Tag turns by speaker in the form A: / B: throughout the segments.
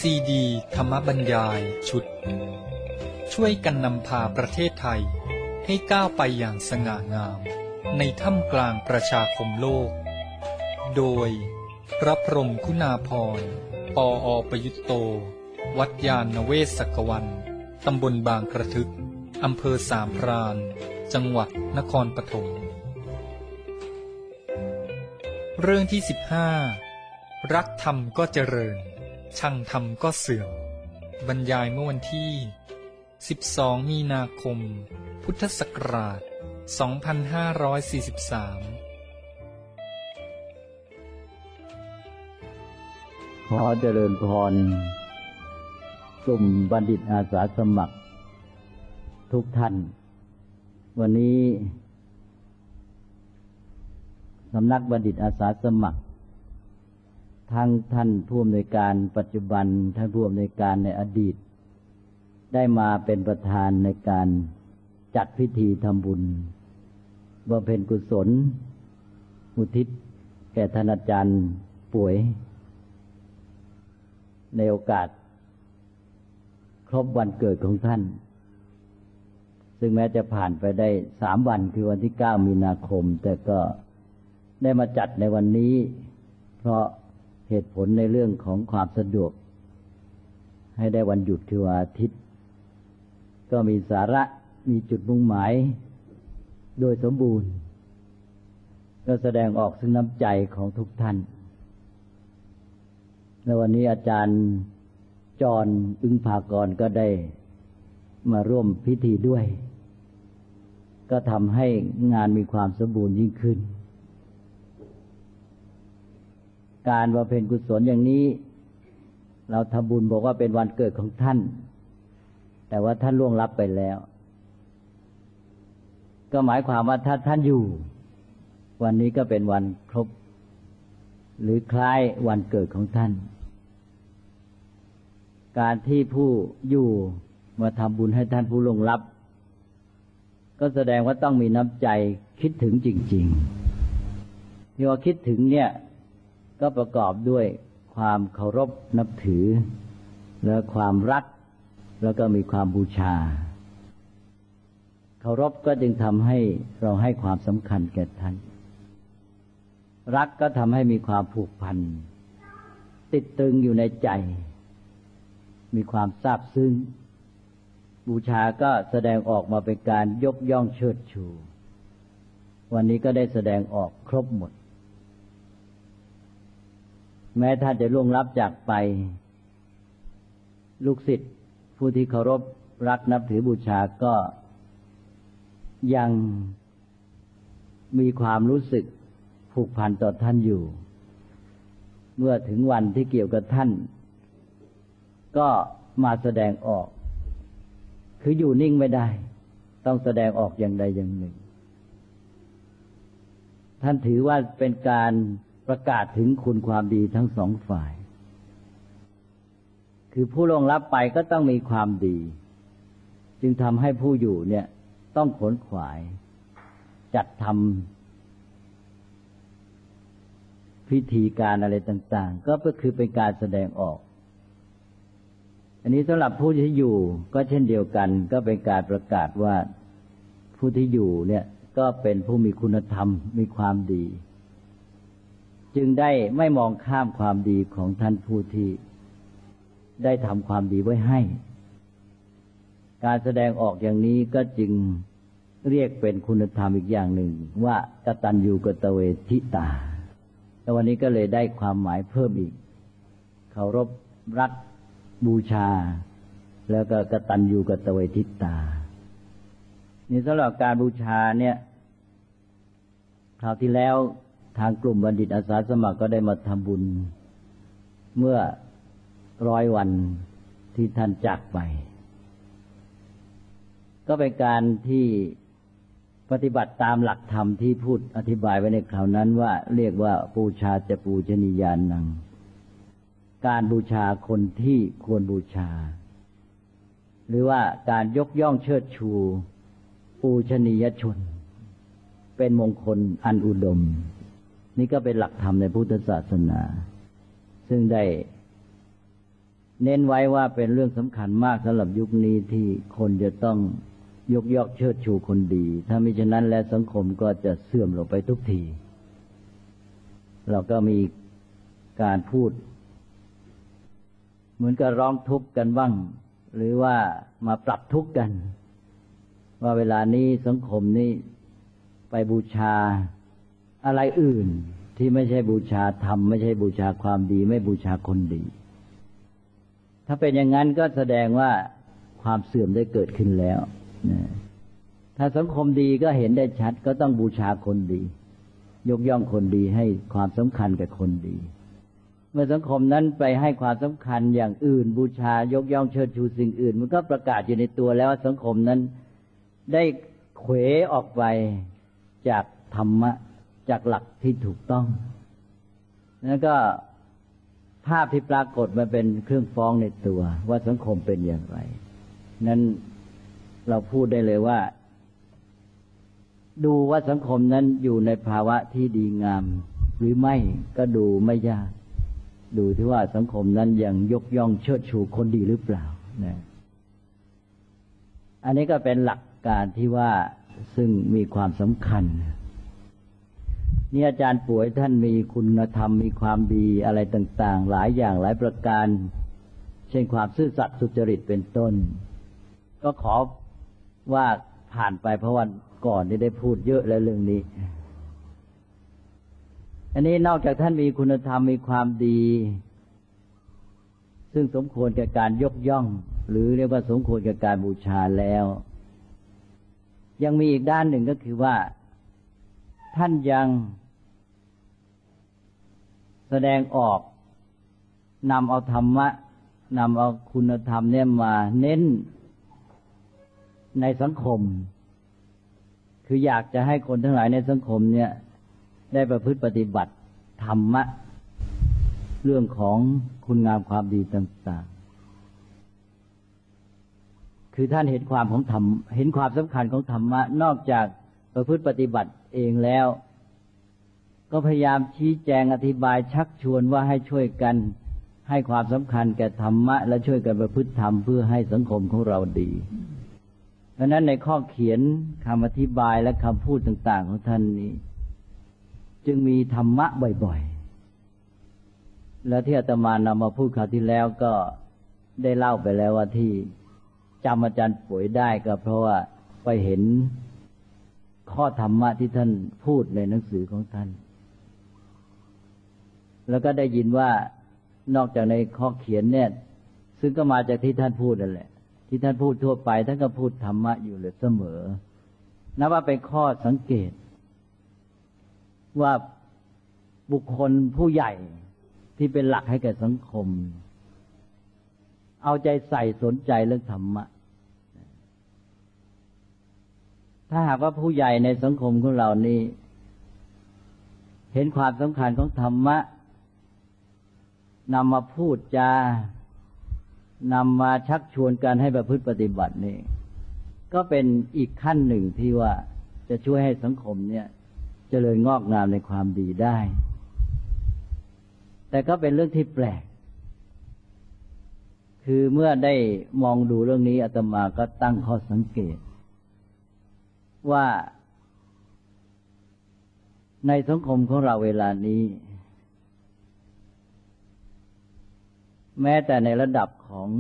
A: ซีดีธรรมบรรยายชุดช่วยกันนำพาประเทศไทยให้ก้าวไปอย่างสง่างามในท่ามกลางประชาคมโลกโดยพระพรหมคุณาภรณ์ ปอ.ประยุตโต วัดยานเวศกวันตำบลบางกระทึกอำเภอสามพรานจังหวัดนครปฐมเรื่องที่15รักธรรมก็เจริญชังธรรมก็เสื่อมบรรยายเมื่อวันที่12มีนาคมพุทธศักราช2543
B: ขอเจริญพรกลุ่มบัณฑิตอาสาสมัครทุกท่านวันนี้สำนักบัณฑิตอาสาสมัครทั้งท่านผู้อำนวยการปัจจุบันท่านผู้อำนวยการในอดีตได้มาเป็นประธานในการจัดพิธีทำบุญบำเพ็ญกุศลอุทิศแก่ท่านอาจารย์ป่วยในโอกาสครบวันเกิดของท่านซึ่งแม้จะผ่านไปได้3 วันคือวันที่9มีนาคมแต่ก็ได้มาจัดในวันนี้เพราะเหตุผลในเรื่องของความสะดวกให้ได้วันหยุดคือวันอาทิตย์ก็มีสาระมีจุดมุ่งหมายโดยสมบูรณ์ก็แสดงออกซึ่งน้ำใจของทุกท่านในวันนี้อาจารย์จรอึ้งภากรก็ได้มาร่วมพิธีด้วยก็ทำให้งานมีความสมบูรณ์ยิ่งขึ้นการบำเพ็ญกุศลอย่างนี้เราทำบุญบอกว่าเป็นวันเกิดของท่านแต่ว่าท่านล่วงลับไปแล้วก็หมายความว่าถ้าท่านอยู่วันนี้ก็เป็นวันครบหรือคล้ายวันเกิดของท่านการที่ผู้อยู่มาทำบุญให้ท่านผู้ล่วงลับก็แสดงว่าต้องมีน้ำใจคิดถึงจริงๆที่ว่าคิดถึงเนี่ยก็ประกอบด้วยความเคารพนับถือและความรักแล้วก็มีความบูชาเคารพก็จึงทำให้เราให้ความสำคัญแก่ท่านรักก็ทำให้มีความผูกพันติดตึงอยู่ในใจมีความซาบซึ้งบูชาก็แสดงออกมาเป็นการยกย่องเชิดชูวันนี้ก็ได้แสดงออกครบหมดแม้ท่านจะล่วงลับจากไปลูกศิษย์ผู้ที่เคารพรักนับถือบูชาก็ยังมีความรู้สึกผูกพันต่อท่านอยู่เมื่อถึงวันที่เกี่ยวกับท่านก็มาแสดงออกคืออยู่นิ่งไม่ได้ต้องแสดงออกอย่างใดอย่างหนึ่งท่านถือว่าเป็นการประกาศถึงคุณความดีทั้งสองฝ่ายคือผู้ล่วงลับไปก็ต้องมีความดีจึงทำให้ผู้อยู่เนี่ยต้องขวนขวายจัดทำพิธีการอะไรต่างๆก็คือเป็นการแสดงออกอันนี้สำหรับผู้ที่อยู่ก็เช่นเดียวกันก็เป็นการประกาศว่าผู้ที่อยู่เนี่ยก็เป็นผู้มีคุณธรรมมีความดีจึงได้ไม่มองข้ามความดีของท่านผู้ที่ได้ทำความดีไว้ให้การแสดงออกอย่างนี้ก็จึงเรียกเป็นคุณธรรมอีกอย่างหนึ่งว่ากตัญญูกตเวทิตาแต่วันนี้ก็เลยได้ความหมายเพิ่มอีกเคารพรักบูชาแล้วก็กตัญญูกตเวทิตานี่สำหรับการบูชาเนี่ยคราวที่แล้วทางกลุ่มบัณฑิตอาสาสมัครก็ได้มาทำบุญเมื่อ100 วันที่ท่านจากไปก็เป็นการที่ปฏิบัติตามหลักธรรมที่พูดอธิบายไว้ในคราวนั้นว่าเรียกว่าปูชาจะปูชนียานังการบูชาคนที่ควรบูชาหรือว่าการยกย่องเชิดชูปูชนียชนเป็นมงคลอันอุดมนี่ก็เป็นหลักธรรมในพุทธศาสนาซึ่งได้เน้นไว้ว่าเป็นเรื่องสำคัญมากสำหรับยุคนี้ที่คนจะต้องยกย่องเชิดชูคนดีถ้ามิฉะนั้นแล้วสังคมก็จะเสื่อมลงไปทุกทีเราก็มีการพูดเหมือนกับร้องทุกข์กันบ้างหรือว่ามาปรับทุกข์กันว่าเวลานี้สังคมนี้ไปบูชาอะไรอื่นที่ไม่ใช่บูชาธรรมไม่ใช่บูชาความดีไม่บูชาคนดีถ้าเป็นอย่างนั้นก็แสดงว่าความเสื่อมได้เกิดขึ้นแล้วถ้าสังคมดีก็เห็นได้ชัดก็ต้องบูชาคนดียกย่องคนดีให้ความสำคัญกับคนดีเมื่อสังคมนั้นไปให้ความสำคัญอย่างอื่นบูชายกย่องเชิดชูสิ่งอื่นมันก็ประกาศอยู่ในตัวแล้วว่าสังคมนั้นได้เขวออกไปจากธรรมะจากหลักที่ถูกต้องแล้วก็ภาพที่ปรากฏมาเป็นเครื่องฟ้องในตัวว่าสังคมเป็นอย่างไรนั้นเราพูดได้เลยว่าดูว่าสังคมนั้นอยู่ในภาวะที่ดีงามหรือไม่ก็ดูไม่ยากดูที่ว่าสังคมนั้นยังยกย่องเชิดชูคนดีหรือเปล่านะอันนี้ก็เป็นหลักการที่ว่าซึ่งมีความสำคัญนี่อาจารย์ป่วยท่านมีคุณธรรมมีความดีอะไรต่างๆหลายอย่างหลายประการเช่นความซื่อสัตย์สุจริตเป็นต้นก็ขอว่าผ่านไปเพราะวันก่อนได้พูดเยอะแล้วเรื่องนี้อันนี้นอกจากท่านมีคุณธรรมมีความดีซึ่งสมควรแก่การยกย่องหรือเรียกว่าสมควรแก่การบูชาแล้วยังมีอีกด้านหนึ่งก็คือว่าท่านยังแสดงออกนำเอาธรรมะนำเอาคุณธรรมเนี่ยมาเน้นในสังคมคืออยากจะให้คนทั้งหลายในสังคมเนี่ยได้ประพฤติปฏิบัติธรรมะเรื่องของคุณงามความดีต่างๆคือท่านเห็นความของธรรมเห็นความสำคัญของธรรมะนอกจากประพฤติปฏิบัติเองแล้วก็พยายามชี้แจงอธิบายชักชวนว่าให้ช่วยกันให้ความสำคัญแก่ธรรมะและช่วยกันประพฤติธรรมเพื่อให้สังคมของเราดีเพราะนั้นในข้อเขียนคำอธิบายและคำพูดต่างๆของท่านนี้จึงมีธรรมะบ่อยๆและที่อาตมานำมาพูดคราวที่แล้วก็ได้เล่าไปแล้วว่าที่จำอาจารย์ป่วยได้ก็เพราะว่าไปเห็นข้อธรรมะที่ท่านพูดในหนังสือของท่านแล้วก็ได้ยินว่านอกจากในข้อเขียนเนี่ยซึ่งก็มาจากที่ท่านพูดนั่นแหละที่ท่านพูดทั่วไปท่านก็พูดธรรมะอยู่เลยเสมอนับว่าเป็นข้อสังเกตว่าบุคคลผู้ใหญ่ที่เป็นหลักให้แก่สังคมเอาใจใส่สนใจเรื่องธรรมะถ้าหากว่าผู้ใหญ่ในสังคมของเรานี้เห็นความสำคัญของธรรมะนำมาพูดจานำมาชักชวนกันให้ประพฤติปฏิบัตินี่ก็เป็นอีกขั้นหนึ่งที่ว่าจะช่วยให้สังคมเนี่ยเจริญงอกงามในความดีได้แต่ก็เป็นเรื่องที่แปลกคือเมื่อได้มองดูเรื่องนี้อาตมาก็ตั้งข้อสังเกตว่าในสังคมของเราเวลานี้แม้แต่ในระดับของ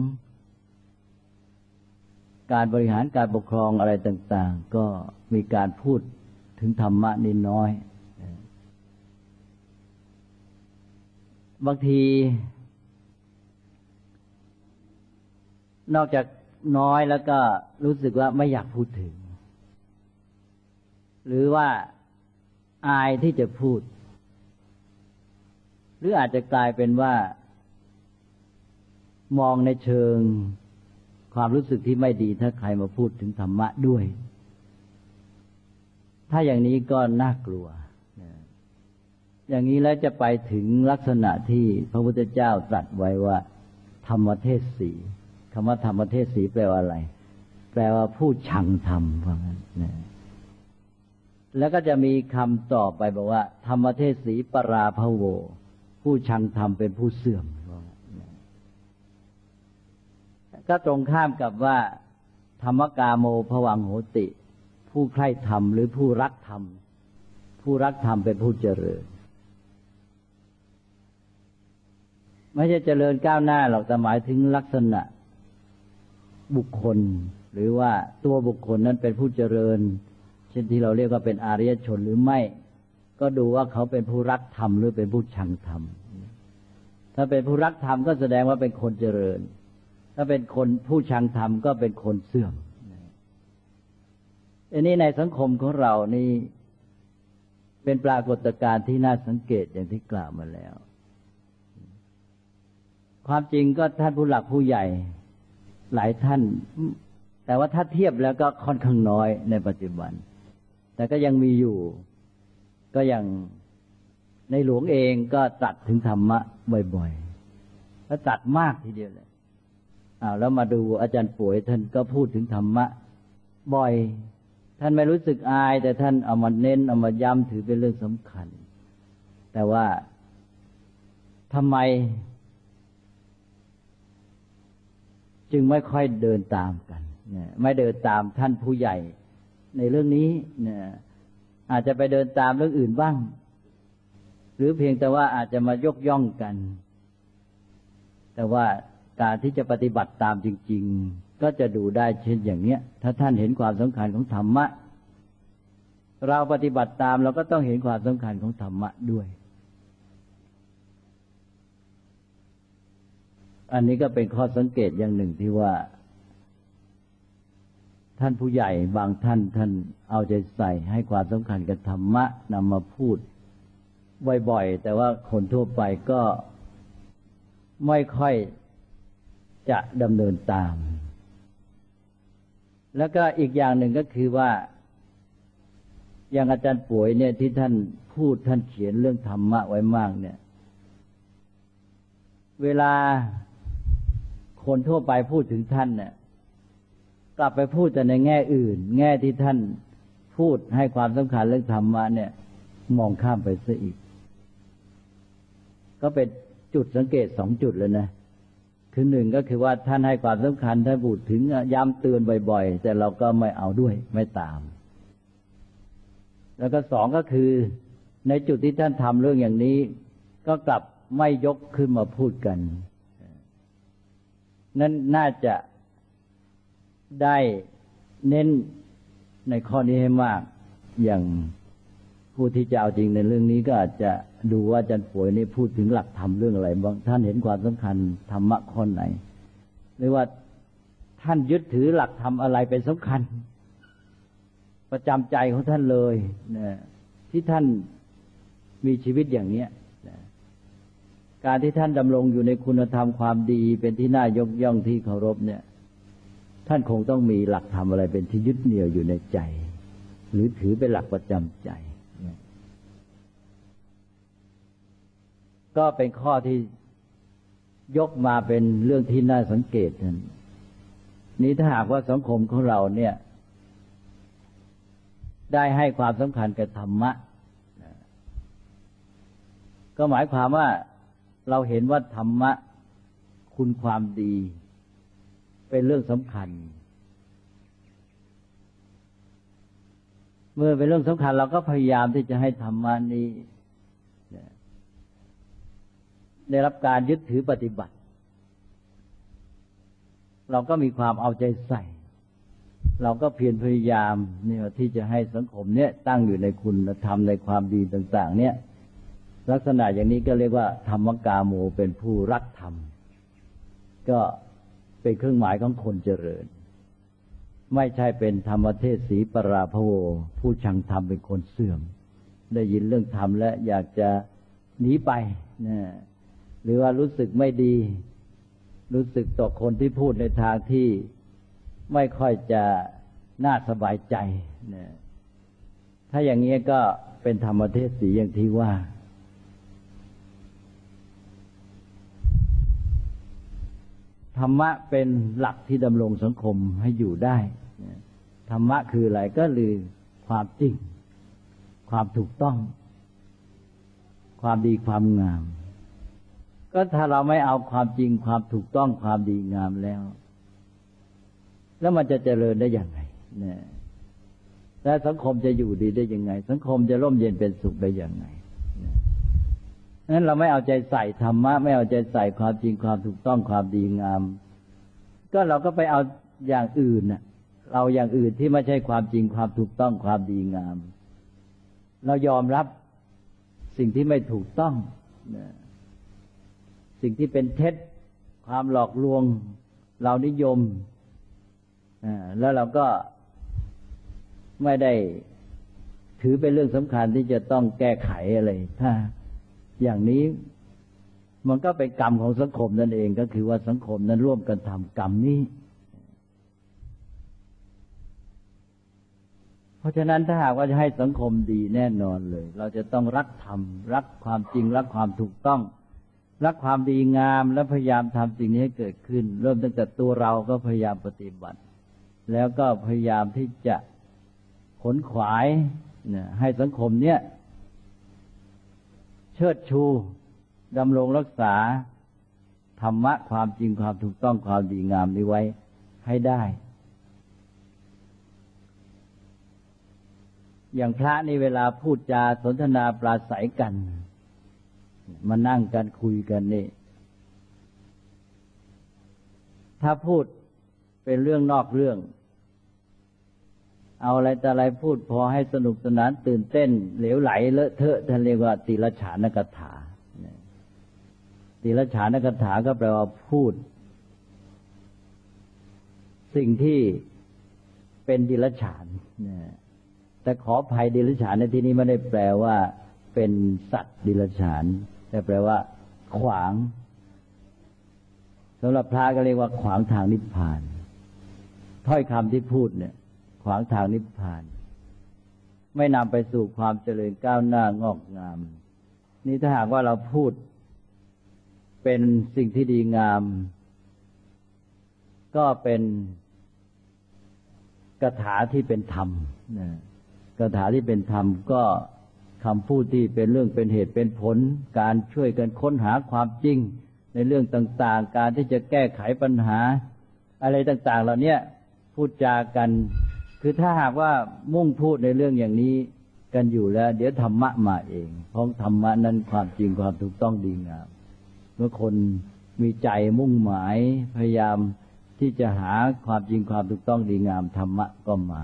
B: การบริหารการปกครองอะไรต่างๆก็มีการพูดถึงธรรมะนิดน้อยบางทีนอกจากน้อยแล้วก็รู้สึกว่าไม่อยากพูดถึงหรือว่าอายที่จะพูดหรืออาจจะกลายเป็นว่ามองในเชิงความรู้สึกที่ไม่ดีถ้าใครมาพูดถึงธรรมะด้วยถ้าอย่างนี้ก็น่ากลัวอย่างนี้แล้วจะไปถึงลักษณะที่พระพุทธเจ้าตรัสไว้ว่าธรรมเทศสีคำว่าธรรมเทศสีแปลว่าอะไรแปลว่าผู้ชังธรรมว่างั้นนะแล้วก็จะมีคำต่อไปบอกว่าธรรมเทศสีปราภโวผู้ชังธรรมเป็นผู้เสื่อมก็ตรงข้ามกับว่าธรรมกาโมภวังโหติผู้ใคร่ธรรมหรือผู้รักธรรมผู้รักธรรมเป็นผู้เจริญไม่ใช่เจริญก้าวหน้าหรอกแต่หมายถึงลักษณะบุคคลหรือว่าตัวบุคคลนั้นเป็นผู้เจริญเช่นที่เราเรียกว่าเป็นอริยชนหรือไม่ก็ดูว่าเขาเป็นผู้รักธรรมหรือเป็นผู้ชังธรรมถ้าเป็นผู้รักธรรมก็แสดงว่าเป็นคนเจริญถ้าเป็นคนผู้ชังธรรมก็เป็นคนเสื่อมอันนี้ในสังคมของเรานี่เป็นปรากฏการณ์ที่น่าสังเกตอย่างที่กล่าวมาแล้วความจริงก็ท่านผู้หลักผู้ใหญ่หลายท่านแต่ว่าถ้าเทียบแล้วก็ค่อนข้างน้อยในปัจจุบันแต่ก็ยังมีอยู่ก็อย่างในหลวงเองก็ตรัสถึงธรรมะบ่อยๆและตรัสมากทีเดียวเลยแล้วมาดูอาจารย์ป่วยท่านก็พูดถึงธรรมะบ่อยท่านไม่รู้สึกอายแต่ท่านเอามาเน้นเอามาย้ำถือเป็นเรื่องสำคัญแต่ว่าทำไมจึงไม่ค่อยเดินตามกันไม่เดินตามท่านผู้ใหญ่ในเรื่องนี้อาจจะไปเดินตามเรื่องอื่นบ้างหรือเพียงแต่ว่าอาจจะมายกย่องกันแต่ว่าการที่จะปฏิบัติตามจริงๆก็จะดูได้เช่นอย่างนี้ถ้าท่านเห็นความสำคัญของธรรมะเราปฏิบัติตามเราก็ต้องเห็นความสำคัญของธรรมะด้วยอันนี้ก็เป็นข้อสังเกตอย่างหนึ่งที่ว่าท่านผู้ใหญ่บางท่านเอาใจใส่ให้ความสำคัญกับธรรมะนำมาพูดบ่อยๆแต่ว่าคนทั่วไปก็ไม่ค่อยจะดำเนินตามแล้วก็อีกอย่างหนึ่งก็คือว่าอย่างอาจารย์ป่วยเนี่ยที่ท่านพูดท่านเขียนเรื่องธรรมะไว้มากเนี่ยเวลาคนทั่วไปพูดถึงท่านเนี่ยกลับไปพูดแต่ในแง่อื่นแง่ที่ท่านพูดให้ความสำคัญเรื่องธรรมะเนี่ยมองข้ามไปซะอีกก็เป็นจุดสังเกต2 จุดเลยนะคือ1ก็คือว่าท่านให้ความสำคัญท่านพูดถึงย้ำเตือนบ่อยๆแต่เราก็ไม่เอาด้วยไม่ตามแล้วก็2ก็คือในจุดที่ท่านทำเรื่องอย่างนี้ก็กลับไม่ยกขึ้นมาพูดกันนั้นน่าจะได้เน้นในข้อนี้ให้มากอย่างผู้ที่จะเอาจริงในเรื่องนี้ก็อาจจะดูว่าอาจารย์ป่วยนี่พูดถึงหลักธรรมเรื่องอะไรบ้างท่านเห็นความสำคัญธรรมะข้อไหนหรือว่าท่านยึดถือหลักธรรมอะไรเป็นสำคัญประจำใจของท่านเลยนะที่ท่านมีชีวิตอย่างนี้นะการที่ท่านดำรงอยู่ในคุณธรรมความดีเป็นที่น่ายกย่องที่เคารพเนี่ยท่านคงต้องมีหลักธรรมอะไรเป็นที่ยึดเหนี่ยวอยู่ในใจหรือถือเป็นหลักประจำใจก็เป็นข้อที่ยกมาเป็นเรื่องที่น่าสังเกตนี้ถ้าหากว่าสังคมของเราเนี่ยได้ให้ความสำคัญกับธรรมะก็หมายความว่าเราเห็นว่าธรรมะคุณความดีเป็นเรื่องสำคัญเมื่อเป็นเรื่องสำคัญเราก็พยายามที่จะให้ธรรมะนี้ได้รับการยึดถือปฏิบัติเราก็มีความเอาใจใส่เราก็เพียรพยายามเนี่ยที่จะให้สังคมเนี่ยตั้งอยู่ในคุณธรรมในความดีต่างๆเนี่ยลักษณะอย่างนี้ก็เรียกว่าธรรมกาโมเป็นผู้รักธรรมก็เป็นเครื่องหมายของคนเจริญไม่ใช่เป็นธรรมเทศสีปราภโวผู้ชังธรรมเป็นคนเสื่อมได้ยินเรื่องธรรมและอยากจะหนีไปนะหรือว่ารู้สึกไม่ดีรู้สึกต่อคนที่พูดในทางที่ไม่ค่อยจะน่าสบายใจนะถ้าอย่างนี้ก็เป็นธรรมเทศสีอย่างที่ว่าธรรมะเป็นหลักที่ดำรงสังคมให้อยู่ได้ธรรมะคืออะไรก็คือความจริงความถูกต้องความดีความงามก็ถ้าเราไม่เอาความจริงความถูกต้องความดีงามแล้วแล้วมันจะเจริญได้อย่างไรเนี่ยแล้วสังคมจะอยู่ดีได้ยังไงสังคมจะร่มเย็นเป็นสุขได้อย่างไรนั้นเราไม่เอาใจใส่ธรรมะไม่เอาใจใส่ความจริงความถูกต้องความดีงามก็เราก็ไปเอาอย่างอื่นน่ะเราอย่างอื่นที่ไม่ใช่ความจริงความถูกต้องความดีงามเรายอมรับสิ่งที่ไม่ถูกต้องสิ่งที่เป็นเท็จความหลอกลวงเรานิยมแล้วเราก็ไม่ได้ถือเป็นเรื่องสำคัญที่จะต้องแก้ไขอะไรถ้าอย่างนี้มันก็เป็นกรรมของสังคมนั่นเองก็คือว่าสังคมนั้นร่วมกันทำกรรมนี้เพราะฉะนั้นถ้าหากว่าจะให้สังคมดีแน่นอนเลยเราจะต้องรักธรรมรักความจริงรักความถูกต้องรักความดีงามและพยายามทำสิ่งนี้ให้เกิดขึ้นเริ่มตั้งแต่ตัวเราก็พยายามปฏิบัติแล้วก็พยายามที่จะขนขวายให้สังคมเนี้ยเชิดชูดำรงรักษาธรรมะความจริงความถูกต้องความดีงามนี้ไว้ให้ได้อย่างพระนี่เวลาพูดจาสนทนาปราศัยกันมานั่งกันคุยกันนี่ถ้าพูดเป็นเรื่องนอกเรื่องเอาอะไรแต่อะไรพูดพอให้สนุกสนานตื่นเต้นเหลวไหลเลอะเทอะท่านเรียกว่าติรฉานกถาติรฉานกถาก็แปลว่าพูดสิ่งที่เป็นดิรฉานแต่ขออภัยดิรฉานในที่นี้ไม่ได้แปลว่าเป็นสัตว์ดิรฉานแต่แปลว่าขวางสำหรับพระก็เรียกว่าขวางทางนิพพานถ้อยคำที่พูดเนี่ยขวางทางนิพพานไม่นำไปสู่ความเจริญก้าวหน้างอกงามนี่ถ้าหากว่าเราพูดเป็นสิ่งที่ดีงามก็เป็นคาถาที่เป็นธรรมคาถาที่เป็นธรรมก็คำพูดที่เป็นเรื่องเป็นเหตุเป็นผลการช่วยกันค้นหาความจริงในเรื่องต่างๆการที่จะแก้ไขปัญหาอะไรต่างๆเหล่านี้พูดจากันคือถ้าหากว่ามุ่งพูดในเรื่องอย่างนี้กันอยู่แล้วเดี๋ยวธรรมะมาเองเพราะธรรมะนั้นความจริงความถูกต้องดีงามเมื่อคนมีใจมุ่งหมายพยายามที่จะหาความจริงความถูกต้องดีงามธรรมะก็มา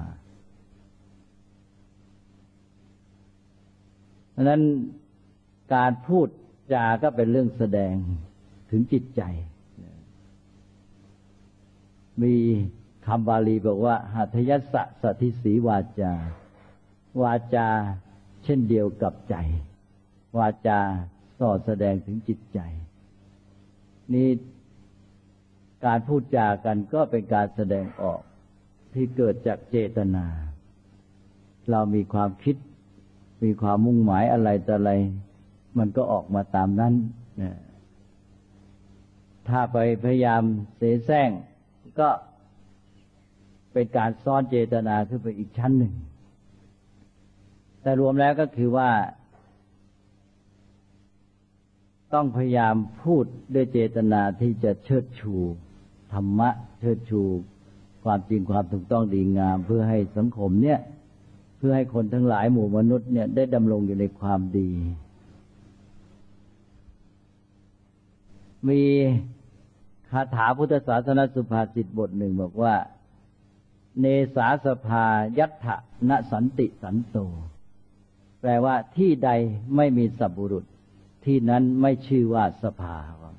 B: เพราะนั้นการพูดจาก็เป็นเรื่องแสดงถึงจิตใจมีคำบาลีบอกว่าหัตถยัสสะสัทธิสีวาจาวาจาเช่นเดียวกับใจวาจาสอดแสดงถึงจิตใจนี่การพูดจากันก็เป็นการแสดงออกที่เกิดจากเจตนาเรามีความคิดมีความมุ่งหมายอะไรแต่อะไรมันก็ออกมาตามนั้นถ้าไปพยายามเสแสร้งก็เป็นการซ้อนเจตนาขึ้นไปอีกชั้นหนึ่งแต่รวมแล้วก็คือว่าต้องพยายามพูดด้วยเจตนาที่จะเชิดชูธรรมะเชิดชูความจริงความถูกต้องดีงามเพื่อให้สังคมเนี่ยเพื่อให้คนทั้งหลายหมู่มนุษย์เนี่ยได้ดำรงอยู่ในความดีมีคาถาพุทธศาสนสุภาษิตบทหนึ่งบอกว่าเนสาสภายัตถะนสันติสันโตแปลว่าที่ใดไม่มีสัพบุรุษที่นั้นไม่ชื่อว่าสภา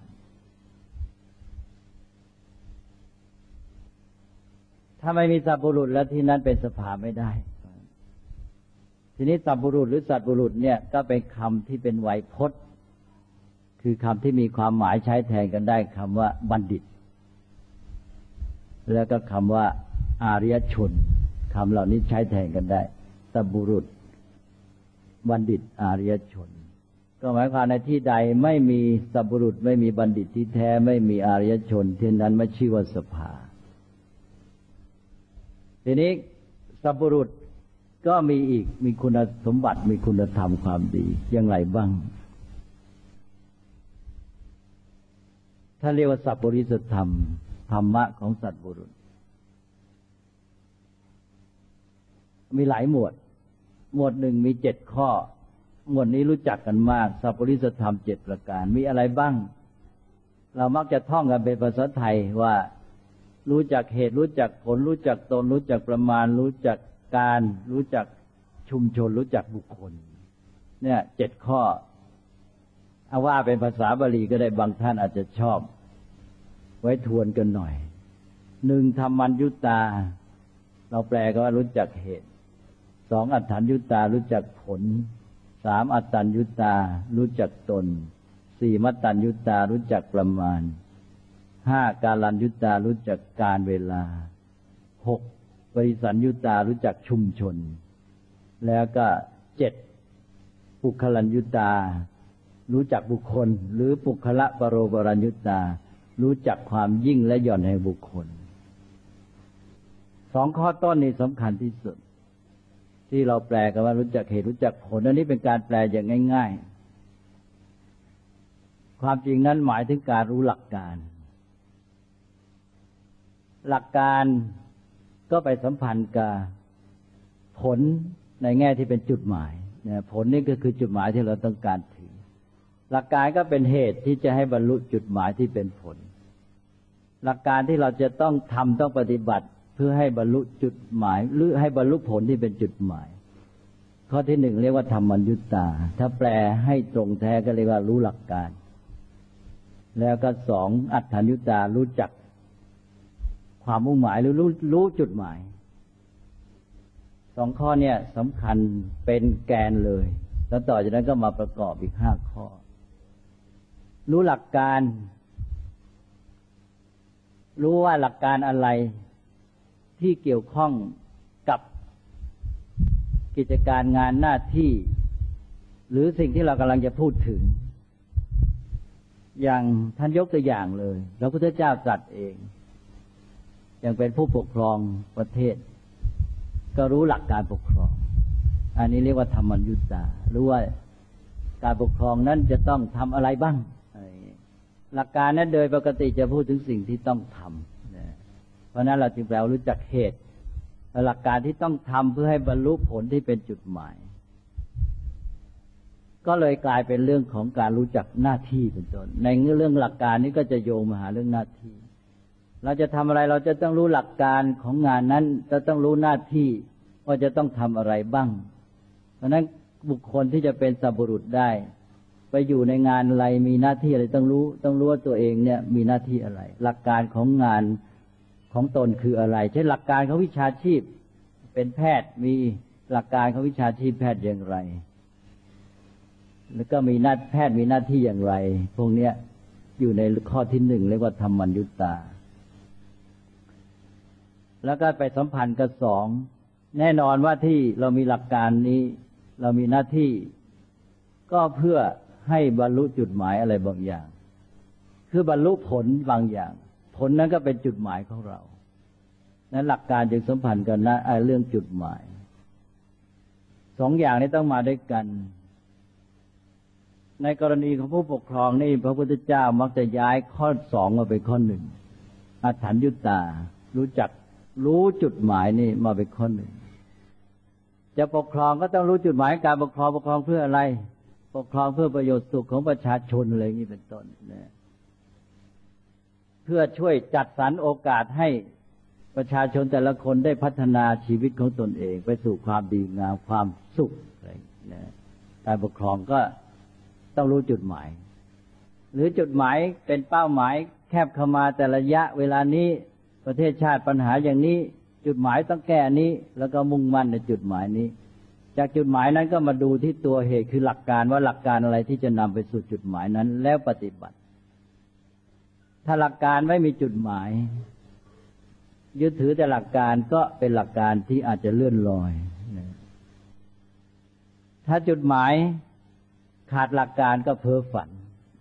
B: ถ้าไม่มีสัพบุรุษแล้วที่นั้นเป็นสภาไม่ได้ทีนี้สัพบุรุษหรือสัตบุรุษเนี่ยก็เป็นคำที่เป็นไวยพจน์คือคำที่มีความหมายใช้แทนกันได้คำว่าบัณฑิตแล้วก็คำว่าอาริยชนคำเหล่านี้ใช้แทนกันได้สัพบุรุษบัณฑิตอาริยชนก็หมายความในที่ใดไม่มีสัพบุรุษไม่มีบัณฑิตที่แท้ไม่มีอาริยชนที่นั้นไม่ชื่อว่าสภาทีนี้สัพบุรุษก็มีอีกมีคุณสมบัติมีคุณธรรมความดีอย่างไรบ้างถ้าเรียกว่าสัพปริสธรรมธรรมะของสัตบุรุษมีหลายหมวดหมวดหนึ่งมี7 ข้อหมวดนี้รู้จักกันมากสัพปริสธรรม7 ประการมีอะไรบ้างเรามักจะท่องกันเป็นภาษาไทยว่ารู้จักเหตุรู้จักผลรู้จักตนรู้จักประมาณรู้จักการรู้จักชุมชนรู้จักบุคคลเนี่ย7 ข้อเอาว่าเป็นภาษาบาลีก็ได้บางท่านอาจจะชอบไว้ทวนกันหน่อย1ธัมมัญญุตาเราแปลก็ว่ารู้จักเหตุ2อัฏฐัญญุตารู้จักผล3อัตตัญญุตารู้จักตน4มัตตัญญุตารู้จักประมาณ5กาลัญญุตารู้จักการเวลา6ปริสัญญุตารู้จักชุมชนแล้วก็7ปุคลัญญุตารู้จักบุคคลหรือปุคละปโรปรัญญุตารู้จักความยิ่งและหย่อนแห่งบุคคล2 ข้อต้นนี้สำคัญที่สุดที่เราแปลกันว่ารู้จักเหตุรู้จักผลอันนี้เป็นการแปลอย่างง่ายๆความจริงนั้นหมายถึงการรู้หลักการหลักการก็ไปสัมพันธ์กับผลในแง่ที่เป็นจุดหมายผลนี่ก็คือจุดหมายที่เราต้องการถึงหลักการก็เป็นเหตุที่จะให้บรรลุจุดหมายที่เป็นผลหลักการที่เราจะต้องทำต้องปฏิบัติเพื่อให้บรรลุจุดหมายหรือให้บรรลุผลที่เป็นจุดหมายข้อที่1เรียกว่าธัมมัญญุตาถ้าแปลให้ตรงแท้ก็เรียกว่ารู้หลักการแล้วก็2อัฏฐัญญุตารู้จักความมุ่งหมายหรือรู้จุดหมาย2 ข้อเนี่ยสำคัญเป็นแกนเลยแล้วต่อจากนั้นก็มาประกอบอีก5 ข้อรู้หลักการรู้ว่าหลักการอะไรที่เกี่ยวข้องกับกิจการงานหน้าที่หรือสิ่งที่เรากำลังจะพูดถึงอย่างท่านยกตัวอย่างเลยพระพุทธเจ้าตรัสเองอย่างเป็นผู้ปกครองประเทศก็รู้หลักการปกครองอันนี้เรียกว่าธัมมัญญุตารู้ว่าการปกครองนั้นจะต้องทำอะไรบ้างหลักการนั้นโดยปกติจะพูดถึงสิ่งที่ต้องทำเพราะนั้นเราจึงแปลว่ารู้จักเหตุหลักการที่ต้องทำเพื่อให้บรรลุผลที่เป็นจุดหมายก็เลยกลายเป็นเรื่องของการรู้จักหน้าที่เป็นต้นในเรื่องหลักการนี้ก็จะโยงมาหาเรื่องหน้าที่เราจะทำอะไรเราจะต้องรู้หลักการของงานนั้นจะต้องรู้หน้าที่ว่าจะต้องทำอะไรบ้างเพราะนั้นบุคคลที่จะเป็นสัพบุรุษได้ไปอยู่ในงานอะไรมีหน้าที่อะไรต้องรู้ว่าตัวเองเนี่ยมีหน้าที่อะไรหลักการของงานของตนคืออะไรเช่นหลักการของวิชาชีพเป็นแพทย์มีหลักการของวิชาชีพแพทย์อย่างไรแล้วก็มีแพทย์มีหน้าที่อย่างไรพวกนี้อยู่ในข้อที่1เรียกว่าธัมมัญญุตาแล้วก็ไปสัมพันธ์กับ2แน่นอนว่าที่เรามีหลักการนี้เรามีหน้าที่ก็เพื่อให้บรรลุจุดหมายอะไรบางอย่างคือบรรลุผลบางอย่างผลนั้นก็เป็นจุดหมายของเรานั้นหลักการจึงสัมพันธ์กันนะเรื่องจุดหมาย2 อย่างนี้ต้องมาด้วยกันในกรณีของผู้ปกครองนี่พระพุทธเจ้ามักจะย้ายข้อ2มาเป็นข้อ1อัฏฐัญญุตารู้จุดหมายนี่มาเป็นข้อ1จะปกครองก็ต้องรู้จุดหมายการปกครองเพื่ออะไรปกครองเพื่อประโยชน์สุขของประชาชนอะไรอย่างนี้เป็นต้นนะเพื่อช่วยจัดสรรโอกาสให้ประชาชนแต่ละคนได้พัฒนาชีวิตของตนเองไปสู่ความดีงามความสุขอะไรนะการปกครองก็ต้องรู้จุดหมายหรือจุดหมายเป็นเป้าหมายแคบเข้ามาแต่ระยะเวลานี้ประเทศชาติปัญหาอย่างนี้จุดหมายต้องแก้นี้แล้วก็มุ่งมั่นในจุดหมายนี้จากจุดหมายนั้นก็มาดูที่ตัวเหตุคือหลักการว่าหลักการอะไรที่จะนำไปสู่จุดหมายนั้นแล้วปฏิบัติถ้าหลักการไม่มีจุดหมายยึดถือแต่หลักการก็เป็นหลักการที่อาจจะเลื่อนลอยถ้าจุดหมายขาดหลักการก็เพ้อฝัน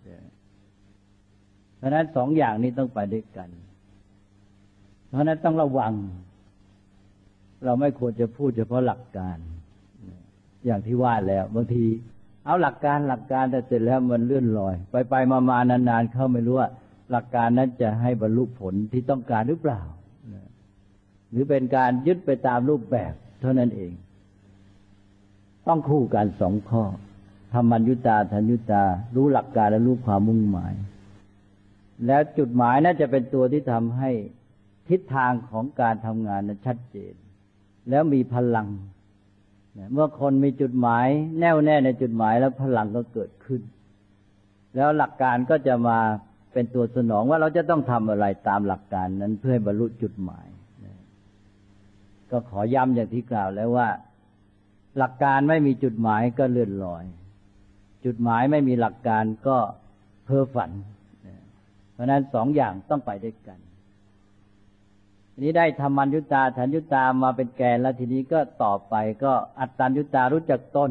B: เพราะนั้น2 อย่างนี้ต้องไปด้วยกันเพราะนั้นต้องระวังเราไม่ควรจะพูดเฉพาะหลักการอย่างที่ว่าแล้วบางทีเอาหลักการแต่เสร็จแล้วมันเลื่อนลอยไปมานานๆเข้าไม่รู้ว่าหลักการนั้นจะให้บรรลุผลที่ต้องการหรือเปล่าหรือเป็นการยึดไปตามรูปแบบเท่านั้นเองต้องคู่กันสองข้อธรรมัญญุตาทัญญุตารู้หลักการและรู้ความมุ่งหมายแล้วจุดหมายนั้นจะเป็นตัวที่ทำให้ทิศทางของการทำงานนั้นชัดเจนแล้วมีพลังเมื่อคนมีจุดหมายแน่วแน่ในจุดหมายแล้วพลังก็เกิดขึ้นแล้วหลักการก็จะมาเป็นตัวสนองว่าเราจะต้องทำอะไรตามหลักการนั้นเพื่อให้บรรลุจุดหมายก็ขอย้ำอย่างที่กล่าวแล้วว่าหลักการไม่มีจุดหมายก็เลื่อนลอยจุดหมายไม่มีหลักการก็เพ้อฝันเพราะนั้นสองอย่างต้องไปด้วยกันทีนี้ได้ธรรมัญญุตาทัญญุตามาเป็นแกนแล้วทีนี้ก็ต่อไปก็อัตตัญญุตารู้จักตน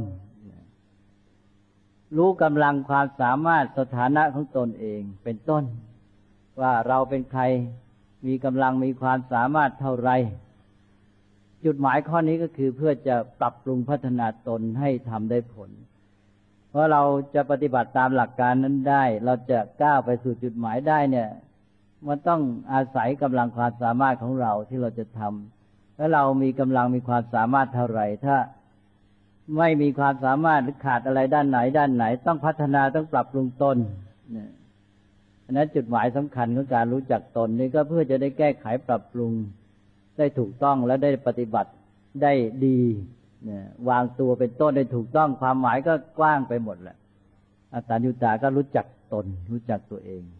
B: รู้กำลังความสามารถสถานะของตนเองเป็นต้นว่าเราเป็นใครมีกำลังมีความสามารถเท่าไรจุดหมายข้อนี้ก็คือเพื่อจะปรับปรุงพัฒนาตนให้ทำได้ผลเพราะเราจะปฏิบัติตามหลักการนั้นได้เราจะก้าวไปสู่จุดหมายได้เนี่ยมันต้องอาศัยกำลังความสามารถของเราที่เราจะทำแล้วเรามีกำลังมีความสามารถเท่าไหร่ถ้าไม่มีความสามารถหรือขาดอะไรด้านไหนต้องพัฒนาต้องปรับปรุงตนเนี่ยอันนั้นจุดหมายสำคัญของการรู้จักตนนี่ก็เพื่อจะได้แก้ไขปรับปรุงได้ถูกต้องและได้ปฏิบัติได้ดีเนี่ยวางตัวเป็นต้นได้ถูกต้องความหมายก็กว้างไปหมดแหละอัตตัญญุตาก็รู้จักตนรู้จักตัวเอง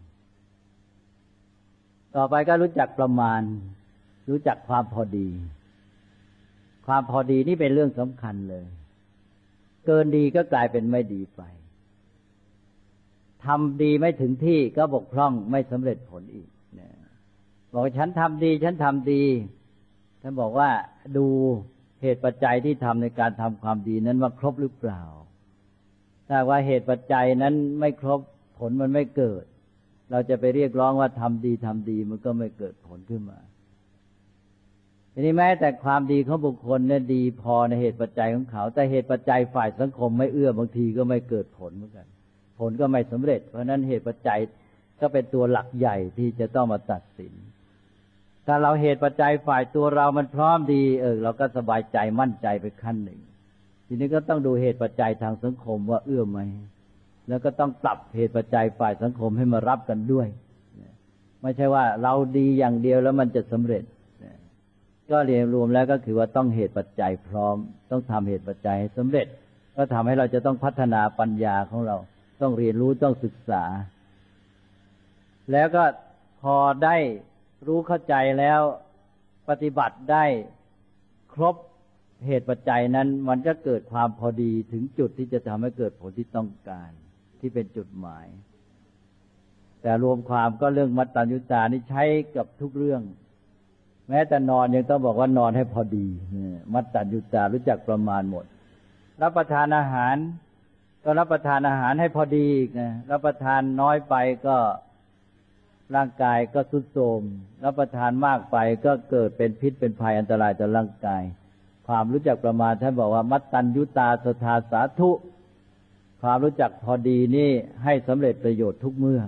B: ต่อไปก็รู้จักประมาณรู้จักความพอดีความพอดีนี่เป็นเรื่องสำคัญเลยเกินดีก็กลายเป็นไม่ดีไปทำดีไม่ถึงที่ก็บกพร่องไม่สำเร็จผลอีกนะบอกฉันทำดีท่านบอกว่าดูเหตุปัจจัยที่ทำในการทำความดีนั้นว่าครบหรือเปล่าถ้าว่าเหตุปัจจัยนั้นไม่ครบผลมันไม่เกิดเราจะไปเรียกร้องว่าทำดีมันก็ไม่เกิดผลขึ้นมาทีนี้แม้แต่ความดีของบุคคลเนี่ยดีพอในเหตุปัจจัยของเขาแต่เหตุปัจจัยฝ่ายสังคมไม่เอื้อบางทีก็ไม่เกิดผลเหมือนกันผลก็ไม่สำเร็จเพราะนั้นเหตุปัจจัยก็เป็นตัวหลักใหญ่ที่จะต้องมาตัดสินถ้าเราเหตุปัจจัยฝ่ายตัวเรามันพร้อมดีเราก็สบายใจมั่นใจไปขั้นหนึ่งทีนี้ก็ต้องดูเหตุปัจจัยทางสังคมว่าเอื้อไหมแล้วก็ต้องปรับเหตุปัจจัยฝ่ายสังคมให้มารับกันด้วยไม่ใช่ว่าเราดีอย่างเดียวแล้วมันจะสำเร็จก็เรียนรวมแล้วก็คือว่าต้องเหตุปัจจัยพร้อมต้องทำเหตุปัจจัยให้สำเร็จก็ทำให้เราจะต้องพัฒนาปัญญาของเราต้องเรียนรู้ต้องศึกษาแล้วก็พอได้รู้เข้าใจแล้วปฏิบัติได้ครบเหตุปัจจัยนั้นมันจะเกิดความพอดีถึงจุดที่จะทำให้เกิดผลที่ต้องการที่เป็นจุดหมายแต่รวมความก็เรื่องมัตตัญญุตานี่ใช้กับทุกเรื่องแม้แต่นอนยังต้องบอกว่านอนให้พอดีมัตตัญญุตารู้จักประมาณหมดรับประทานอาหารก็รับประทานอาหารให้พอดีอีกนะรับประทานน้อยไปก็ร่างกายก็ทรุดโทรมรับประทานมากไปก็เกิดเป็นพิษเป็นภัยอันตรายต่อร่างกายความรู้จักประมาณท่านบอกว่ามัตตัญญุตาสทาสาธุความรู้จักพอดีนี่ให้สำเร็จประโยชน์ทุกเมื่อ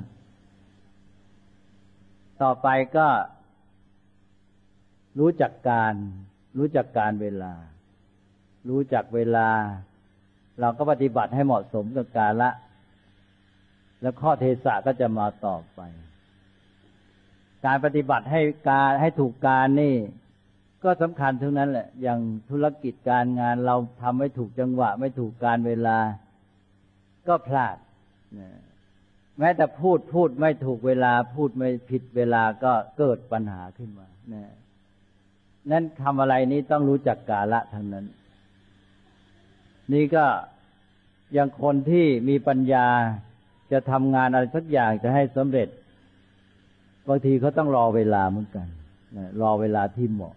B: ต่อไปก็รู้จักการเวลารู้จักเวลาเราก็ปฏิบัติให้เหมาะสมกับกาลแล้วข้อเทศะก็จะมาต่อไปการปฏิบัติให้ถูกการนี่ก็สำคัญทั้งนั้นแหละอย่างธุรกิจการงานเราทำไม่ถูกจังหวะไม่ถูกการเวลาก็พลาดแม้แต่พูดไม่ถูกเวลาพูดไม่ผิดเวลาก็เกิดปัญหาขึ้นมานั้นทำอะไรนี้ต้องรู้จักกาลทั้งนั้นนี่ก็อย่างคนที่มีปัญญาจะทำงานอะไรสักอย่างจะให้สำเร็จบางทีเขาต้องรอเวลาเหมือนกันรอเวลาที่เหมาะ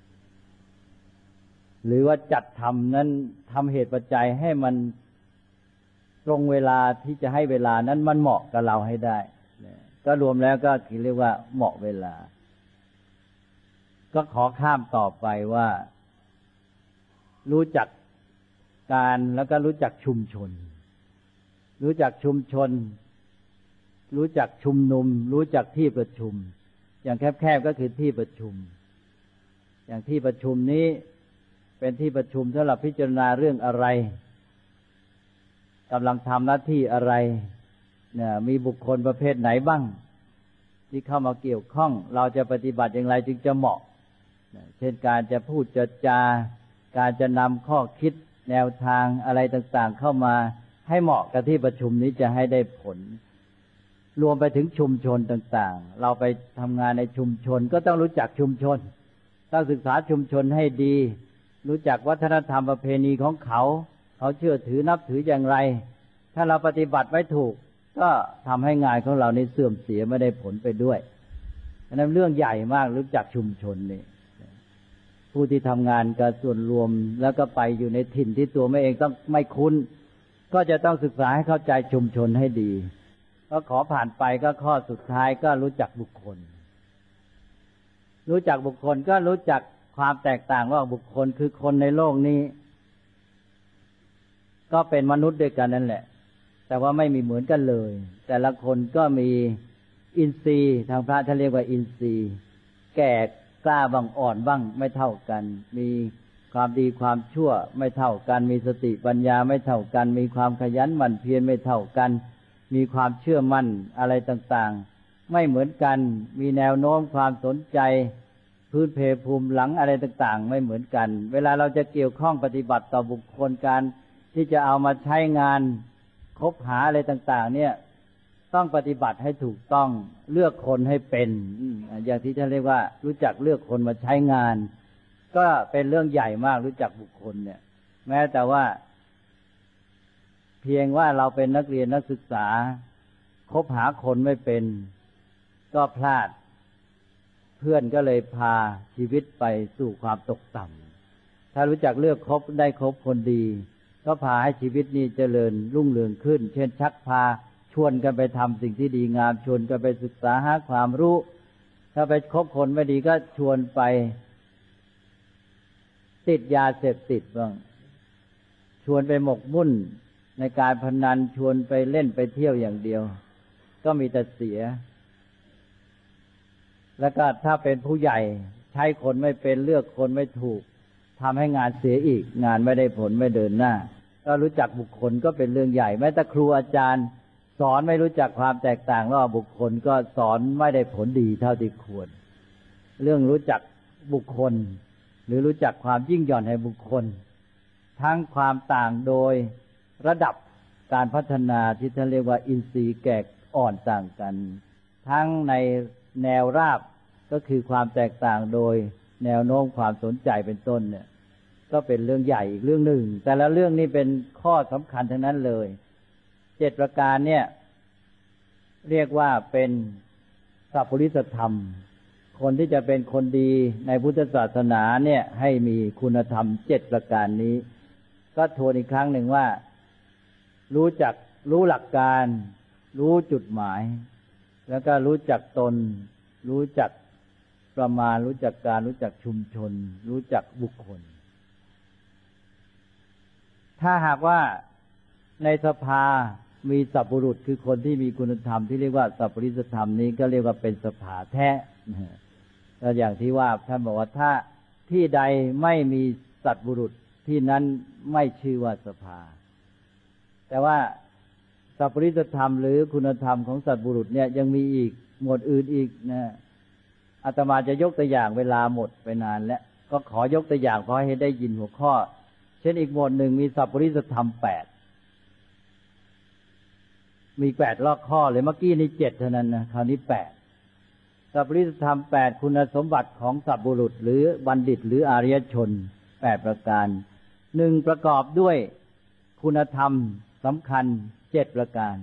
B: หรือว่าจัดทำนั้นทำเหตุปัจจัยให้มันตรงเวลาที่จะให้เวลานั้นมันเหมาะกับเราให้ได้ก็รวมแล้วก็เรียกว่าเหมาะเวลาก็ขอข้ามต่อไปว่ารู้จักการแล้วก็รู้จักชุมชนรู้จักชุมชนรู้จักชุมนุมรู้จักที่ประชุมอย่างแคบๆก็คือที่ประชุมอย่างที่ประชุมนี้เป็นที่ประชุมสำหรับพิจารณาเรื่องอะไรกำลังทำหน้าที่อะไรเนี่ยมีบุคคลประเภทไหนบ้างที่เข้ามาเกี่ยวข้องเราจะปฏิบัติอย่างไรจึงจะเหมาะเช่นการจะพูดจาการจะนำข้อคิดแนวทางอะไรต่างๆเข้ามาให้เหมาะกับที่ประชุมนี้จะให้ได้ผลรวมไปถึงชุมชนต่างๆเราไปทำงานในชุมชนก็ต้องรู้จักชุมชนต้องศึกษาชุมชนให้ดีรู้จักวัฒนธรรมประเพณีของเขาเชื่อถือนับถืออย่างไรถ้าเราปฏิบัติไว้ถูกก็ทำให้งานของเราในเสื่อมเสียไม่ได้ผลไปด้วยอันนั้นเรื่องใหญ่มากรู้จักชุมชนนี่ผู้ที่ทำงานกับส่วนรวมแล้วก็ไปอยู่ในถิ่นที่ตัวไม่เองต้องไม่คุ้นก็จะต้องศึกษาให้เข้าใจชุมชนให้ดีก็ขอผ่านไปก็ข้อสุดท้ายก็รู้จักบุคคลรู้จักบุคคลก็รู้จักความแตกต่างว่าบุคคลคือคนในโลกนี้ก็เป็นมนุษย์ด้วยกันนั่นแหละแต่ว่าไม่มีเหมือนกันเลยแต่ละคนก็มีอินทรีย์ทางพระท่านเรียกว่าอินทรีย์แก่กล้าบ้างอ่อนบ้างไม่เท่ากันมีความดีความชั่วไม่เท่ากันมีสติปัญญาไม่เท่ากันมีความขยันหมั่นเพียรไม่เท่ากันมีความเชื่อมั่นอะไรต่างๆไม่เหมือนกันมีแนวโน้มความสนใจพื้นเพภูมิหลังอะไรต่างๆไม่เหมือนกันเวลาเราจะเกี่ยวข้องปฏิบัติต่อบุคคลการที่จะเอามาใช้งานคบหาอะไรต่างๆเนี่ยต้องปฏิบัติให้ถูกต้องเลือกคนให้เป็นอย่างที่ท่านเรียกว่ารู้จักเลือกคนมาใช้งานก็เป็นเรื่องใหญ่มากรู้จักบุคคลเนี่ยแม้แต่ว่าเพียงว่าเราเป็นนักเรียนนักศึกษาคบหาคนไม่เป็นก็พลาดเพื่อนก็เลยพาชีวิตไปสู่ความตกต่ำถ้ารู้จักเลือกคบได้คบคนดีก็พาให้ชีวิตนี้เจริญรุ่งเรืองขึ้นเช่นชักพาชวนกันไปทำสิ่งที่ดีงามชวนกันไปศึกษาหาความรู้ถ้าไปคบคนไม่ดีก็ชวนไปติดยาเสพติดบ้างชวนไปหมกมุ่นในการพนันชวนไปเล่นไปเที่ยวอย่างเดียวก็มีแต่เสียแล้วก็ถ้าเป็นผู้ใหญ่ใช้คนไม่เป็นเลือกคนไม่ถูกทำให้งานเสียอีกงานไม่ได้ผลไม่เดินหน้าก็รู้จักบุคคลก็เป็นเรื่องใหญ่แม้แต่ครูอาจารย์สอนไม่รู้จักความแตกต่างระหว่างบุคคลก็สอนไม่ได้ผลดีเท่าที่ควรเรื่องรู้จักบุคคลหรือรู้จักความยิ่งหย่อนให้บุคคลทั้งความต่างโดยระดับการพัฒนาที่ท่านเรียกว่าอินทรีย์แก่อ่อนต่างกันทั้งในแนวราบก็คือความแตกต่างโดยแนวโน้มความสนใจเป็นต้นเนี่ยก็เป็นเรื่องใหญ่อีกเรื่องหนึ่งแต่ละเรื่องนี้เป็นข้อสำคัญทั้งนั้นเลย7ประการเนี่ยเรียกว่าเป็นสัพพุริสธรรมคนที่จะเป็นคนดีในพุทธศาสนาเนี่ยให้มีคุณธรรม7ประการนี้ก็ทวนอีกครั้งหนึ่งว่ารู้หลักการรู้จุดหมายแล้วก็รู้จักตนรู้จักประมาณรู้จักการรู้จักชุมชนรู้จักบุคคลถ้าหากว่าในสภามีสัพพุรุษคือคนที่มีคุณธรรมที่เรียกว่าสัพพุริสธรรมนี้ก็เรียกว่าเป็นสภาแท้ก็อย่างที่ว่าท่านบอกว่าถ้าที่ใดไม่มีสัตบุรุษที่นั้นไม่ชื่อว่าสภาแต่ว่าสัพพุริสธรรมหรือคุณธรรมของสัตบุรุษเนี่ยยังมีอีกหมวดอื่นอีกนะอาตมาจะยกตัวอย่างเวลาหมดไปนานแล้วก็ขอยกตัวอย่างพอให้ได้ยินหัวข้อเช่นอีกหมวดหนึ่งมีสัพพุริสธรรม8มี8ข้อเลยเมื่อกี้นี่7เท่านั้นนะคราวนี้8สัพพุริสธรรม8คุณสมบัติของสัพบุรุษหรือบัณฑิตหรืออริยชน8ประการ1ประกอบด้วยคุณธรรมสำคัญ7ประการ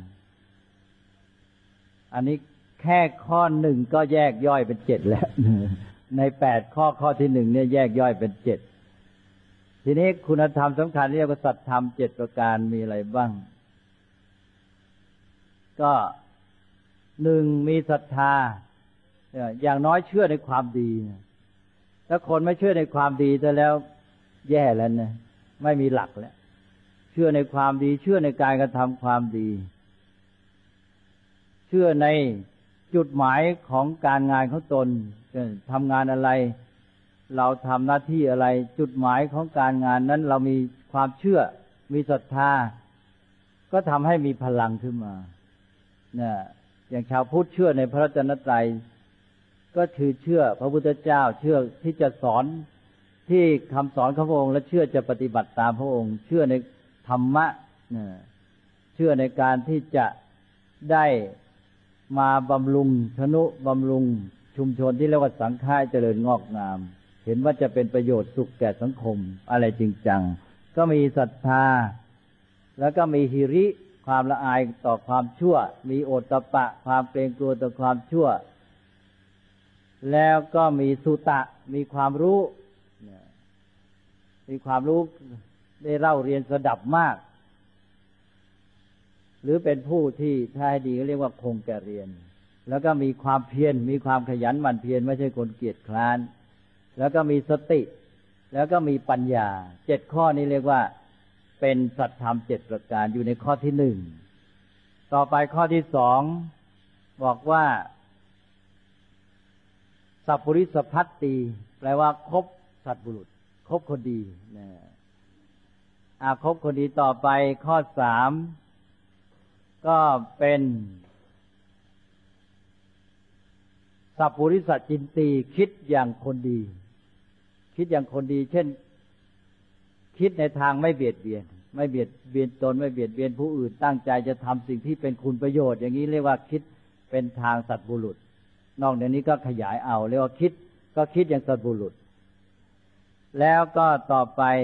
B: อันนี้แค่ข้อ1ก็แยกย่อยเป็น7แล้วใน8ข้อที่1เนี่ยแยกย่อยเป็น7ทีนี้คุณธรรมสำคัญเรียกว่าสัตธรรม7ประการมีอะไรบ้างก็1มีศรัทธาอย่างน้อยเชื่อในความดีถ้าคนไม่เชื่อในความดีซะแล้วแย่แล้วนะไม่มีหลักแล้วเชื่อในความดีเชื่อในการกระทำความดีเชื่อในจุดหมายของการงานของตนทำงานอะไรเราทำหน้าที่อะไรจุดหมายของการงานนั้นเรามีความเชื่อมีศรัทธาก็ทำให้มีพลังขึ้นมาเนี่ยอย่างชาวพุทธเชื่อในพระรัตนตรัยก็คือเชื่อพระพุทธเจ้าเชื่อที่จะสอนที่คำสอนของพระองค์และเชื่อจะปฏิบัติตามพระองค์เชื่อในธรรมะเชื่อในการที่จะได้มาบำรุงทนุบำรุงชุมชนที่เรียกว่าสังฆะเจริญงอกงามเห็นว่าจะเป็นประโยชน์สุขแก่สังคมอะไรจริงจังก็มีศรัทธาแล้วก็มีหิริความละอายต่อความชั่วมีโอตตัปปะความเกรงกลัวต่อความชั่วแล้วก็มีสุตะมีความรู้ได้เล่าเรียนสดับมากหรือเป็นผู้ที่ถ้าให้ดีก็เรียกว่าคงแก่เรียนแล้วก็มีความเพียรมีความขยันหมั่นเพียรไม่ใช่คนเกียจคร้านแล้วก็มีสติแล้วก็มีปัญญา7ข้อนี้เรียกว่าเป็นสัจธรรม7ประการอยู่ในข้อที่1ต่อไปข้อที่2บอกว่าสัพพุริสภัตติแปลว่าคบสัตบุรุษคบคนดีนะคบคนดีต่อไปข้อ3ก็เป็นสัพพุริสจินตีคิดอย่างคนดีคิดอย่างคนดีเช่นคิดในทางไม่เบียดเบียนไม่เบียดเบียนตนไม่เบียดเบียนผู้อื่นตั้งใจจะทำสิ่งที่เป็นคุณประโยชน์อย่างนี้เรียกว่าคิดเป็นทางสัตบุรุษนอกจากนี้ก็ขยายเอาเรียกว่าคิดก็คิดอย่างสัตบุรุษแล้วก็ต่อไป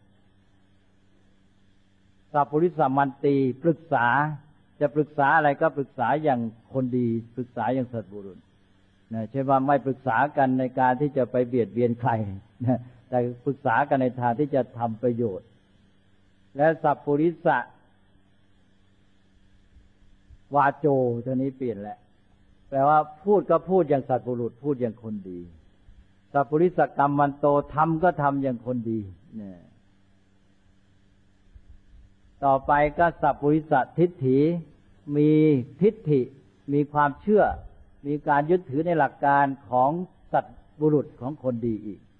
B: สัพพุริสมันตีปรึกษาจะปรึกษาอะไรก็ปรึกษาอย่างคนดีปรึกษาอย่างสัตบุรุษนะเช่นว่าไม่ปรึกษากันในการที่จะไปเบียดเบียนใครนะแต่ปรึกษากันในทางที่จะทำประโยชน์และสัพพุริสวาโจตัวนี้เปลี่ยนแหละแปลว่าพูดก็พูดอย่างสัตบุรุษพูดอย่างคนดีสัพพุริสกัมมันโตทำก็ทำอย่างคนดีเนี่ยต่อไปก็สัพพุริสทิฏฐิมีทิฏฐิมีความเชื่อมีการยึดถือในหลักการของสัตบุรุษของคนดีอีก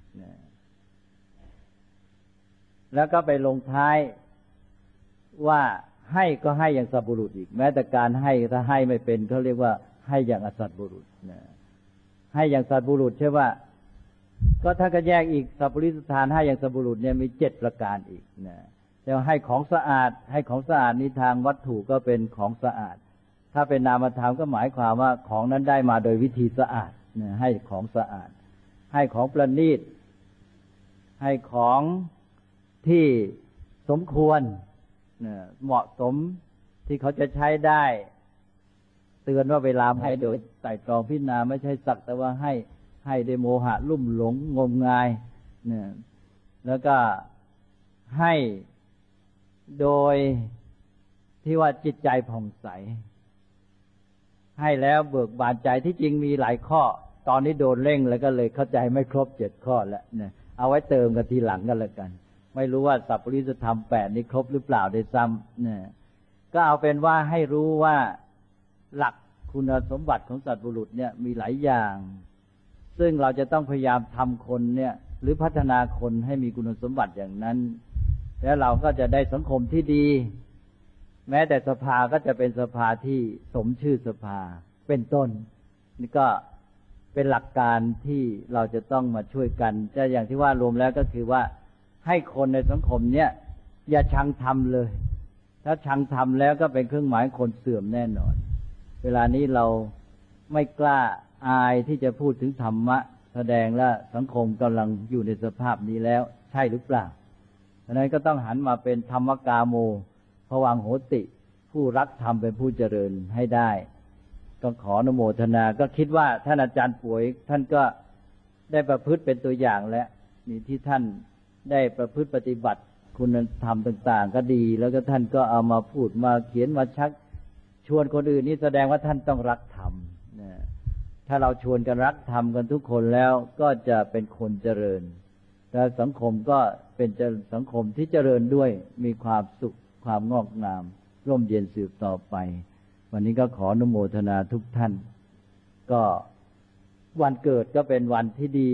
B: แล้วก็ไปลงท้ายว่าให้ก็ให้อย่างสัตบุรุษอีกแม้แต่การให้ถ้าให้ไม่เป็นเขาเรียกว่าให้อย่างอสัตบุรุษให้อย่างสัตบุรุษใช่ว่าก็ถ้าก็แยกอีกสัพพุริสทานให้อย่างสัตบุรุษเนี่ยมี7ประการอีกแต่ให้ของสะอาดให้ของสะอาดนี้ทางวัตถุก็เป็นของสะอาดถ้าเป็นนามธรรมก็หมายความว่าของนั้นได้มาโดยวิธีสะอาดให้ของสะอาดให้ของประณีตให้ของที่สมควรเหมาะสมที่เขาจะใช้ได้เตือนว่าเวลาให้โดยไตร่ตรองพิจารณาไม่ใช่สักแต่ว่าให้ด้วยโมหะลุ่มหลงงมงายแล้วก็ให้โดยที่ว่าจิตใจผ่องใสให้แล้วเบิกบานใจที่จริงมีหลายข้อตอนนี้โดนเร่งแล้วก็เลยเข้าใจไม่ครบ7ข้อแล้วเนี่ยเอาไว้เติมกันทีหลังกันแล้วกันไม่รู้ว่าสัพพุริสธรรม8นี้ครบหรือเปล่าได้ซ้ำเนี่ยก็เอาเป็นว่าให้รู้ว่าหลักคุณสมบัติของสัตว์บุรุษเนี่ยมีหลายอย่างซึ่งเราจะต้องพยายามทำคนเนี่ยหรือพัฒนาคนให้มีคุณสมบัติอย่างนั้นแล้วเราก็จะได้สังคมที่ดีแม้แต่สภาก็จะเป็นสภาที่สมชื่อสภาเป็นต้นนี่ก็เป็นหลักการที่เราจะต้องมาช่วยกันแต่อย่างที่ว่ารวมแล้วก็คือว่าให้คนในสังคมเนี่ยอย่าชังธรรมเลยถ้าชังธรรมแล้วก็เป็นเครื่องหมายคนเสื่อมแน่นอนเวลานี้เราไม่กล้าอายที่จะพูดถึงธรรมะแสดงและสังคมกำลังอยู่ในสภาพนี้แล้วใช่หรือเปล่าฉะนั้นก็ต้องหันมาเป็นธรรมกาโมภวังโหติผู้รักธรรมเป็นผู้เจริญให้ได้ก็ขออนุโมทนาก็คิดว่าท่านอาจารย์ป่วยท่านก็ได้ประพฤติเป็นตัวอย่างแล้วนี่ที่ท่านได้ประพฤติปฏิบัติคุณธรรมต่างๆก็ดีแล้วก็ท่านก็เอามาพูดมาเขียนมาชักชวนคนอื่นนี่แสดงว่าท่านต้องรักธรรมถ้าเราชวนกันรักธรรมกันทุกคนแล้วก็จะเป็นคนเจริญและสังคมก็เป็นสังคมที่เจริญด้วยมีความสุขความงอกงามร่มเย็นสืบต่อไปวันนี้ก็ขออนุโมทนาทุกท่านก็วันเกิดก็เป็นวันที่ดี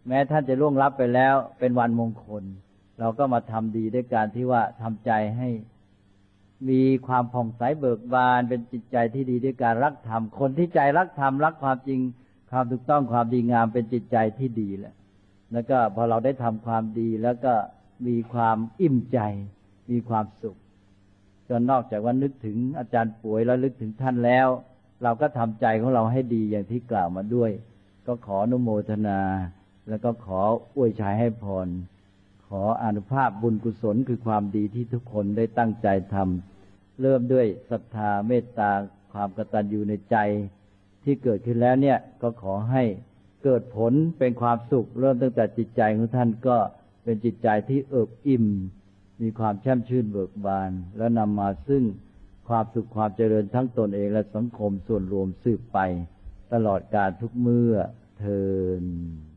B: แม้ท่านจะล่วงลับไปแล้วเป็นวันมงคลเราก็มาทำดีด้วยการที่ว่าทำใจให้มีความผ่องใสเบิกบานเป็นจิตใจที่ดีด้วยการรักธรรมคนที่ใจรักธรรมรักความจริงความถูกต้องความดีงามเป็นจิตใจที่ดีแล้วก็พอเราได้ทำความดีแล้วก็มีความอิ่มใจมีความสุขจนนอกจากว่านึกถึงอาจารย์ป่วยแล้วนึกถึงท่านแล้วเราก็ทำใจของเราให้ดีอย่างที่กล่าวมาด้วยก็ขออนุโมทนาแล้วก็ขออวยชัยให้พรขออานุภาพบุญกุศลคือความดีที่ทุกคนได้ตั้งใจทำเริ่มด้วยศรัทธาเมตตาความกตัญญูในใจที่เกิดขึ้นแล้วเนี่ยก็ขอให้เกิดผลเป็นความสุขเริ่มตั้งแต่จิตใจของท่านก็เป็นจิตใจที่เอิบอิ่มมีความแช่มชื่นเบิกบานและนำมาซึ่งความสุขความเจริญทั้งตนเองและสังคมส่วนรวมสืบไปตลอดกาลทุกเมื่อเทอญ